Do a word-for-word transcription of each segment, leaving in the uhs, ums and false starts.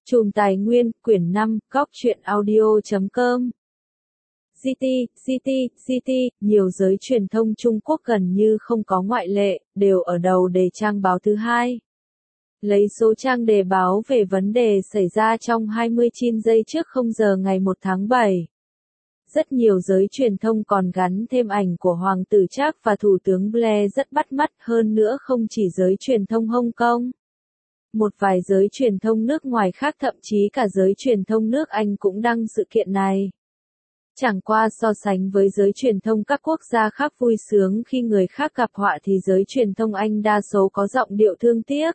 Chùm Tài Nguyên, quyển năm, góc truyện audio chấm com. giê tê, giê tê, giê tê, nhiều giới truyền thông Trung Quốc gần như không có ngoại lệ, đều ở đầu đề trang báo thứ hai. Lấy số trang đề báo về vấn đề xảy ra trong hai mươi chín giây trước không giờ ngày một tháng bảy. Rất nhiều giới truyền thông còn gắn thêm ảnh của Hoàng tử Charles và Thủ tướng Blair rất bắt mắt, hơn nữa không chỉ giới truyền thông Hong Kong. Một vài giới truyền thông nước ngoài khác, thậm chí cả giới truyền thông nước Anh cũng đăng sự kiện này. Chẳng qua so sánh với giới truyền thông các quốc gia khác vui sướng khi người khác gặp họa thì giới truyền thông Anh đa số có giọng điệu thương tiếc.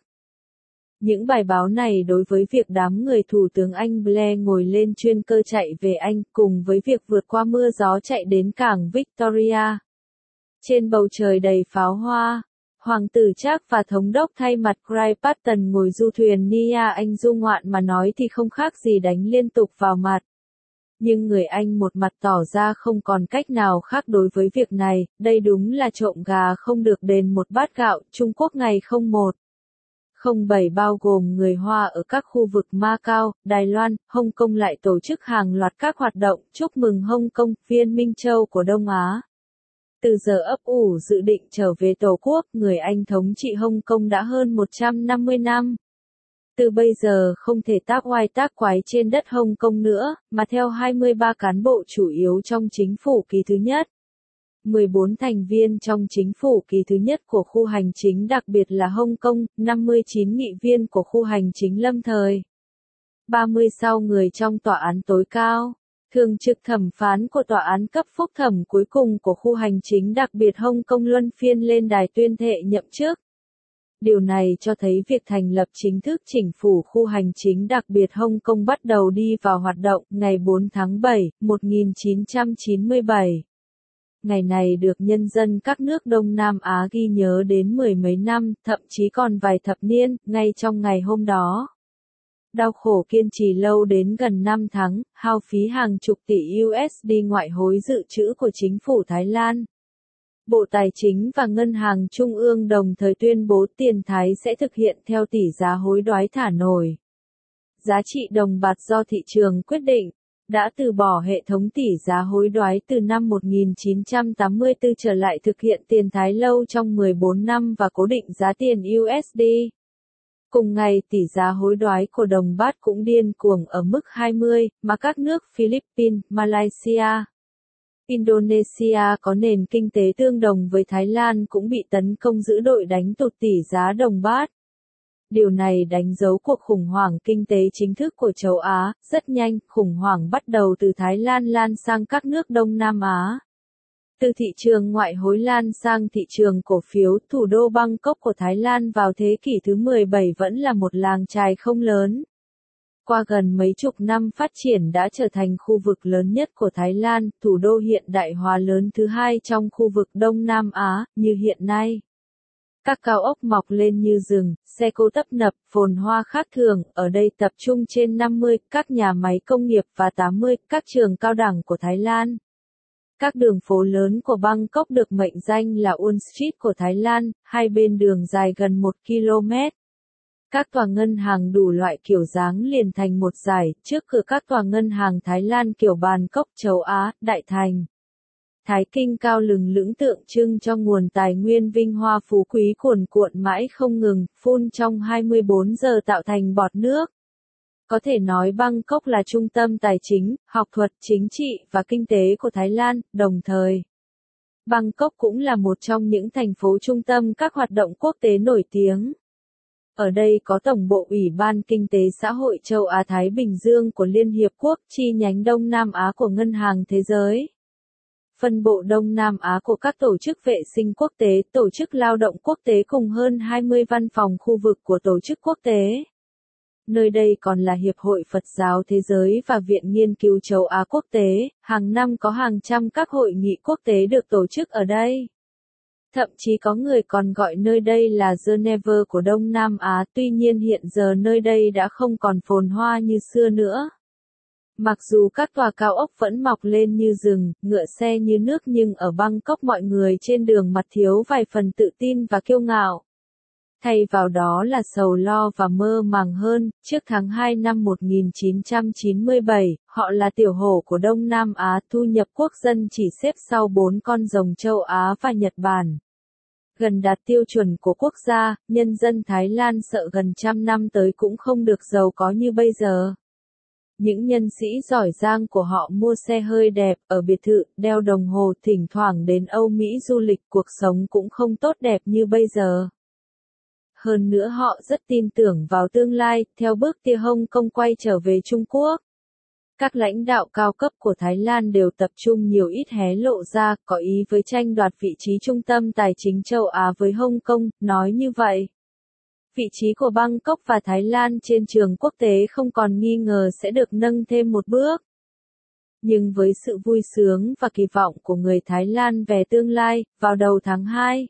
Những bài báo này đối với việc đám người Thủ tướng Anh Blair ngồi lên chuyên cơ chạy về Anh, cùng với việc vượt qua mưa gió chạy đến cảng Victoria. Trên bầu trời đầy pháo hoa, Hoàng tử Charles và Thống đốc thay mặt Craig Patton ngồi du thuyền Nia Anh du ngoạn mà nói thì không khác gì đánh liên tục vào mặt. Nhưng người Anh một mặt tỏ ra không còn cách nào khác đối với việc này, đây đúng là trộm gà không được đền một bát gạo. Trung Quốc ngày không một không bảy bao gồm người Hoa ở các khu vực Macau, Đài Loan, Hong Kong lại tổ chức hàng loạt các hoạt động chúc mừng Hong Kong, phiên Minh Châu của Đông Á. Từ giờ ấp ủ dự định trở về Tổ quốc, người Anh thống trị Hong Kong đã hơn một trăm năm mươi năm. Từ bây giờ không thể tác oai tác quái trên đất Hong Kong nữa, mà theo hai mươi ba cán bộ chủ yếu trong chính phủ kỳ thứ nhất. mười bốn thành viên trong chính phủ kỳ thứ nhất của khu hành chính đặc biệt là Hong Kong, năm mươi chín nghị viên của khu hành chính lâm thời. ba mươi sáu người trong tòa án tối cao. Thường trực thẩm phán của tòa án cấp phúc thẩm cuối cùng của khu hành chính đặc biệt Hong Kong luân phiên lên đài tuyên thệ nhậm chức. Điều này cho thấy việc thành lập chính thức chính phủ khu hành chính đặc biệt Hong Kong bắt đầu đi vào hoạt động ngày bốn tháng bảy, một nghìn chín trăm chín mươi bảy. Ngày này được nhân dân các nước Đông Nam Á ghi nhớ đến mười mấy năm, thậm chí còn vài thập niên, ngay trong ngày hôm đó. Đau khổ kiên trì lâu đến gần năm tháng, hao phí hàng chục tỷ đô la ngoại hối dự trữ của chính phủ Thái Lan. Bộ Tài chính và Ngân hàng Trung ương đồng thời tuyên bố tiền Thái sẽ thực hiện theo tỷ giá hối đoái thả nổi. Giá trị đồng bạc do thị trường quyết định, đã từ bỏ hệ thống tỷ giá hối đoái từ năm một nghìn chín trăm tám mươi tư trở lại thực hiện tiền Thái lâu trong mười bốn năm và cố định giá tiền đô la. Cùng ngày tỷ giá hối đoái của đồng baht cũng điên cuồng ở mức hai mươi, mà các nước Philippines, Malaysia, Indonesia có nền kinh tế tương đồng với Thái Lan cũng bị tấn công giữ đội đánh tụt tỷ giá đồng baht. Điều này đánh dấu cuộc khủng hoảng kinh tế chính thức của châu Á. Rất nhanh, khủng hoảng bắt đầu từ Thái Lan lan sang các nước Đông Nam Á. Từ thị trường ngoại hối lan sang thị trường cổ phiếu, thủ đô Bangkok của Thái Lan vào thế kỷ thứ mười bảy vẫn là một làng chài không lớn. Qua gần mấy chục năm phát triển đã trở thành khu vực lớn nhất của Thái Lan, thủ đô hiện đại hóa lớn thứ hai trong khu vực Đông Nam Á, như hiện nay. Các cao ốc mọc lên như rừng, xe cộ tấp nập, phồn hoa khác thường, ở đây tập trung trên năm mươi các nhà máy công nghiệp và tám mươi các trường cao đẳng của Thái Lan. Các đường phố lớn của Bangkok được mệnh danh là Wall Street của Thái Lan, hai bên đường dài gần một ki lô mét. Các tòa ngân hàng đủ loại kiểu dáng liền thành một dải, trước cửa các tòa ngân hàng Thái Lan kiểu Bangkok, châu Á, Đại Thành. Thái Kinh cao lừng lững tượng trưng cho nguồn tài nguyên vinh hoa phú quý cuồn cuộn mãi không ngừng, phun trong hai mươi bốn giờ tạo thành bọt nước. Có thể nói Bangkok là trung tâm tài chính, học thuật, chính trị và kinh tế của Thái Lan, đồng thời. Bangkok cũng là một trong những thành phố trung tâm các hoạt động quốc tế nổi tiếng. Ở đây có Tổng bộ Ủy ban Kinh tế Xã hội châu Á-Thái Bình Dương của Liên Hiệp Quốc, chi nhánh Đông Nam Á của Ngân hàng Thế giới. Phân bộ Đông Nam Á của các tổ chức vệ sinh quốc tế, tổ chức lao động quốc tế cùng hơn hai mươi văn phòng khu vực của tổ chức quốc tế. Nơi đây còn là Hiệp hội Phật giáo Thế giới và Viện Nghiên cứu châu Á quốc tế, hàng năm có hàng trăm các hội nghị quốc tế được tổ chức ở đây. Thậm chí có người còn gọi nơi đây là Geneva của Đông Nam Á, tuy nhiên hiện giờ nơi đây đã không còn phồn hoa như xưa nữa. Mặc dù các tòa cao ốc vẫn mọc lên như rừng, ngựa xe như nước nhưng ở Bangkok mọi người trên đường mặt thiếu vài phần tự tin và kiêu ngạo. Thay vào đó là sầu lo và mơ màng hơn. Trước tháng hai năm một nghìn chín trăm chín mươi bảy, họ là tiểu hổ của Đông Nam Á, thu nhập quốc dân chỉ xếp sau bốn con rồng châu Á và Nhật Bản. Gần đạt tiêu chuẩn của quốc gia, nhân dân Thái Lan sợ gần trăm năm tới cũng không được giàu có như bây giờ. Những nhân sĩ giỏi giang của họ mua xe hơi đẹp, ở biệt thự, đeo đồng hồ, thỉnh thoảng đến Âu Mỹ du lịch, cuộc sống cũng không tốt đẹp như bây giờ. Hơn nữa họ rất tin tưởng vào tương lai, theo bước tia Hồng Kông quay trở về Trung Quốc. Các lãnh đạo cao cấp của Thái Lan đều tập trung nhiều ít hé lộ ra, có ý với tranh đoạt vị trí trung tâm tài chính châu Á với Hồng Kông, nói như vậy. Vị trí của Bangkok và Thái Lan trên trường quốc tế không còn nghi ngờ sẽ được nâng thêm một bước. Nhưng với sự vui sướng và kỳ vọng của người Thái Lan về tương lai, vào đầu tháng hai,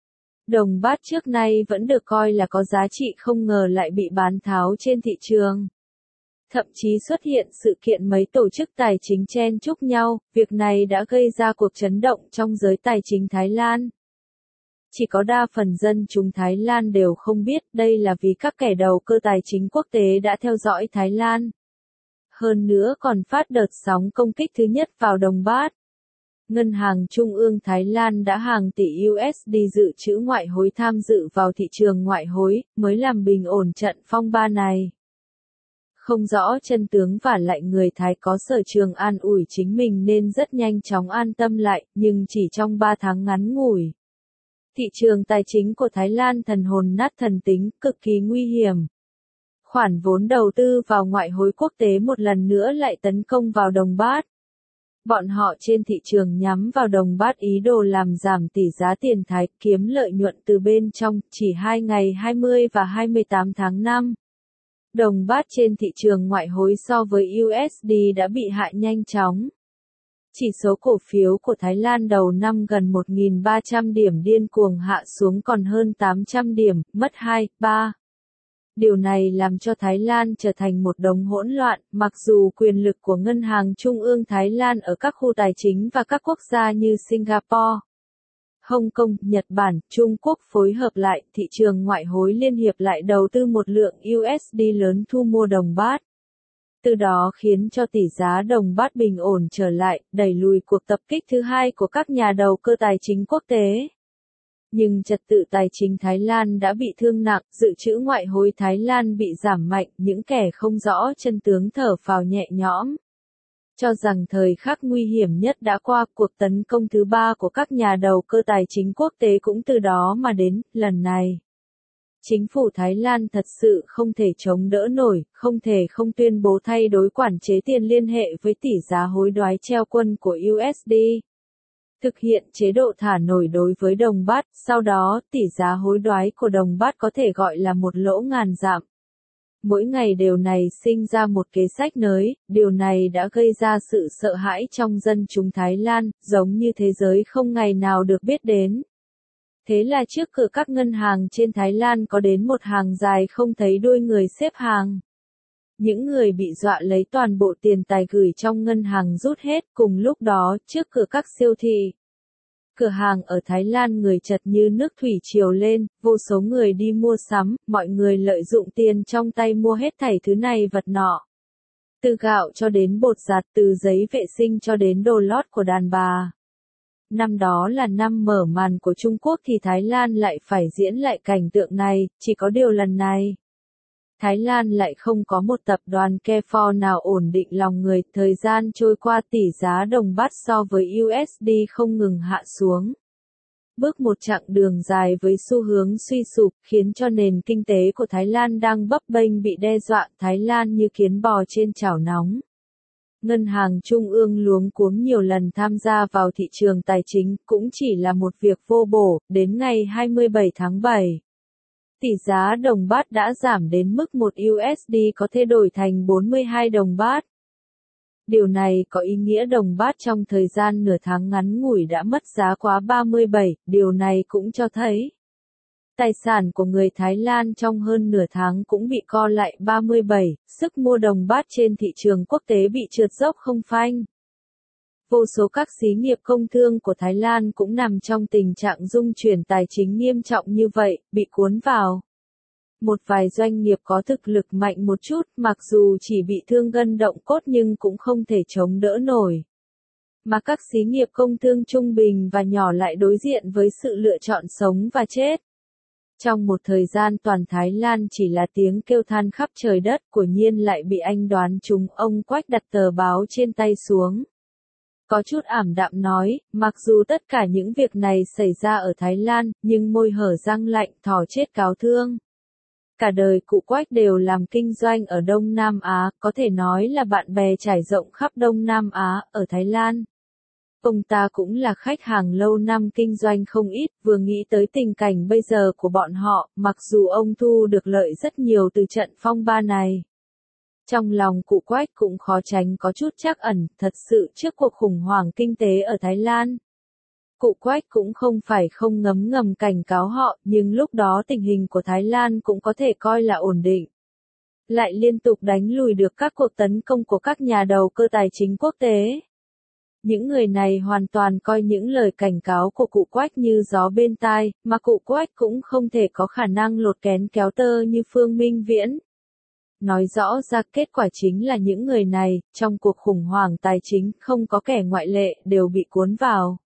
đồng baht trước nay vẫn được coi là có giá trị không ngờ lại bị bán tháo trên thị trường. Thậm chí xuất hiện sự kiện mấy tổ chức tài chính chen chúc nhau, việc này đã gây ra cuộc chấn động trong giới tài chính Thái Lan. Chỉ có đa phần dân chúng Thái Lan đều không biết đây là vì các kẻ đầu cơ tài chính quốc tế đã theo dõi Thái Lan. Hơn nữa còn phát đợt sóng công kích thứ nhất vào đồng baht. Ngân hàng Trung ương Thái Lan đã hàng tỷ u ét đê dự trữ ngoại hối tham dự vào thị trường ngoại hối, mới làm bình ổn trận phong ba này. Không rõ chân tướng và lại người Thái có sở trường an ủi chính mình nên rất nhanh chóng an tâm lại, nhưng chỉ trong ba tháng ngắn ngủi. Thị trường tài chính của Thái Lan thần hồn nát thần tính, cực kỳ nguy hiểm. Khoản vốn đầu tư vào ngoại hối quốc tế một lần nữa lại tấn công vào đồng baht. Bọn họ trên thị trường nhắm vào đồng baht ý đồ làm giảm tỷ giá tiền Thái, kiếm lợi nhuận từ bên trong, chỉ hai ngày hai mươi và hai mươi tám tháng năm. Đồng baht trên thị trường ngoại hối so với u ét đê đã bị hại nhanh chóng. Chỉ số cổ phiếu của Thái Lan đầu năm gần một nghìn ba trăm điểm điên cuồng hạ xuống còn hơn tám trăm điểm, mất hai, ba. Điều này làm cho Thái Lan trở thành một đống hỗn loạn, mặc dù quyền lực của Ngân hàng Trung ương Thái Lan ở các khu tài chính và các quốc gia như Singapore, Hồng Kông, Nhật Bản, Trung Quốc phối hợp lại, thị trường ngoại hối liên hiệp lại đầu tư một lượng u ét đê lớn thu mua đồng baht. Từ đó khiến cho tỷ giá đồng baht bình ổn trở lại, đẩy lùi cuộc tập kích thứ hai của các nhà đầu cơ tài chính quốc tế. Nhưng trật tự tài chính Thái Lan đã bị thương nặng, dự trữ ngoại hối Thái Lan bị giảm mạnh, những kẻ không rõ chân tướng thở phào nhẹ nhõm. Cho rằng thời khắc nguy hiểm nhất đã qua, cuộc tấn công thứ ba của các nhà đầu cơ tài chính quốc tế cũng từ đó mà đến, lần này. Chính phủ Thái Lan thật sự không thể chống đỡ nổi, không thể không tuyên bố thay đổi quản chế tiền liên hệ với tỷ giá hối đoái treo quân của u ét đê. Thực hiện chế độ thả nổi đối với đồng baht, sau đó, tỷ giá hối đoái của đồng baht có thể gọi là một lỗ ngàn dặm. Mỗi ngày điều này sinh ra một kế sách nới, điều này đã gây ra sự sợ hãi trong dân chúng Thái Lan, giống như thế giới không ngày nào được biết đến. Thế là trước cửa các ngân hàng trên Thái Lan có đến một hàng dài không thấy đuôi người xếp hàng. Những người bị dọa lấy toàn bộ tiền tài gửi trong ngân hàng rút hết, cùng lúc đó, trước cửa các siêu thị. Cửa hàng ở Thái Lan người chật như nước thủy triều lên, vô số người đi mua sắm, mọi người lợi dụng tiền trong tay mua hết thảy thứ này vật nọ. Từ gạo cho đến bột giặt, từ giấy vệ sinh cho đến đồ lót của đàn bà. Năm đó là năm mở màn của Trung Quốc thì Thái Lan lại phải diễn lại cảnh tượng này, chỉ có điều lần này. Thái Lan lại không có một tập đoàn Kefor nào ổn định lòng người, thời gian trôi qua tỷ giá đồng baht so với u ét đê không ngừng hạ xuống. Bước một chặng đường dài với xu hướng suy sụp, khiến cho nền kinh tế của Thái Lan đang bấp bênh bị đe dọa, Thái Lan như kiến bò trên chảo nóng. Ngân hàng Trung ương luống cuống nhiều lần tham gia vào thị trường tài chính, cũng chỉ là một việc vô bổ, đến ngày hai mươi bảy tháng bảy. Tỷ giá đồng baht đã giảm đến mức một u ét đê có thể đổi thành bốn mươi hai đồng baht. Điều này có ý nghĩa đồng baht trong thời gian nửa tháng ngắn ngủi đã mất giá quá ba mươi bảy, điều này cũng cho thấy tài sản của người Thái Lan trong hơn nửa tháng cũng bị co lại ba mươi bảy, sức mua đồng baht trên thị trường quốc tế bị trượt dốc không phanh. Vô số các xí nghiệp công thương của Thái Lan cũng nằm trong tình trạng rung chuyển tài chính nghiêm trọng như vậy, bị cuốn vào Một vài doanh nghiệp có thực lực mạnh một chút, mặc dù chỉ bị thương gân động cốt nhưng cũng không thể chống đỡ nổi. Mà các xí nghiệp công thương trung bình và nhỏ lại đối diện với sự lựa chọn sống và chết. Trong một thời gian toàn Thái Lan chỉ là tiếng kêu than khắp trời đất, của nhiên lại bị anh đoán trúng. Ông Quách đặt tờ báo trên tay xuống. Có chút ảm đạm nói, mặc dù tất cả những việc này xảy ra ở Thái Lan, nhưng môi hở răng lạnh, thỏ chết cáo thương. Cả đời cụ Quách đều làm kinh doanh ở Đông Nam Á, có thể nói là bạn bè trải rộng khắp Đông Nam Á, ở Thái Lan. Ông ta cũng là khách hàng lâu năm kinh doanh không ít, vừa nghĩ tới tình cảnh bây giờ của bọn họ, mặc dù ông thu được lợi rất nhiều từ trận phong ba này. Trong lòng cụ Quách cũng khó tránh có chút trắc ẩn, thật sự trước cuộc khủng hoảng kinh tế ở Thái Lan. Cụ Quách cũng không phải không ngấm ngầm cảnh cáo họ, nhưng lúc đó tình hình của Thái Lan cũng có thể coi là ổn định. Lại liên tục đánh lùi được các cuộc tấn công của các nhà đầu cơ tài chính quốc tế. Những người này hoàn toàn coi những lời cảnh cáo của cụ Quách như gió bên tai, mà cụ Quách cũng không thể có khả năng lột kén kéo tơ như Phương Minh Viễn. Nói rõ ra kết quả chính là những người này, trong cuộc khủng hoảng tài chính, không có kẻ ngoại lệ, đều bị cuốn vào.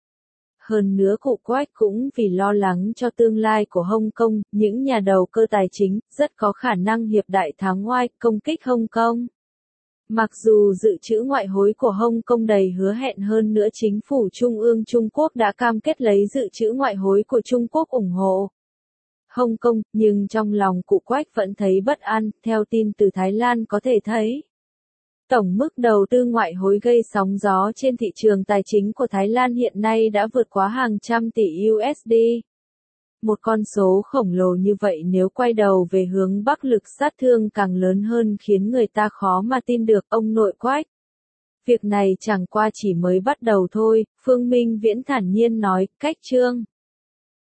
Hơn nữa cụ Quách cũng vì lo lắng cho tương lai của Hong Kong, những nhà đầu cơ tài chính, rất có khả năng hiệp đại tháng oai, công kích Hong Kong. Mặc dù dự trữ ngoại hối của Hong Kong đầy hứa hẹn hơn nữa chính phủ Trung ương Trung Quốc đã cam kết lấy dự trữ ngoại hối của Trung Quốc ủng hộ Hong Kong, nhưng trong lòng cụ Quách vẫn thấy bất an, theo tin từ Thái Lan có thể thấy. Tổng mức đầu tư ngoại hối gây sóng gió trên thị trường tài chính của Thái Lan hiện nay đã vượt quá hàng trăm tỷ u ét đê. Một con số khổng lồ như vậy nếu quay đầu về hướng Bắc lực sát thương càng lớn hơn khiến người ta khó mà tin được, ông nội Quách. Việc này chẳng qua chỉ mới bắt đầu thôi, Phương Minh Viễn thản nhiên nói, cách chương.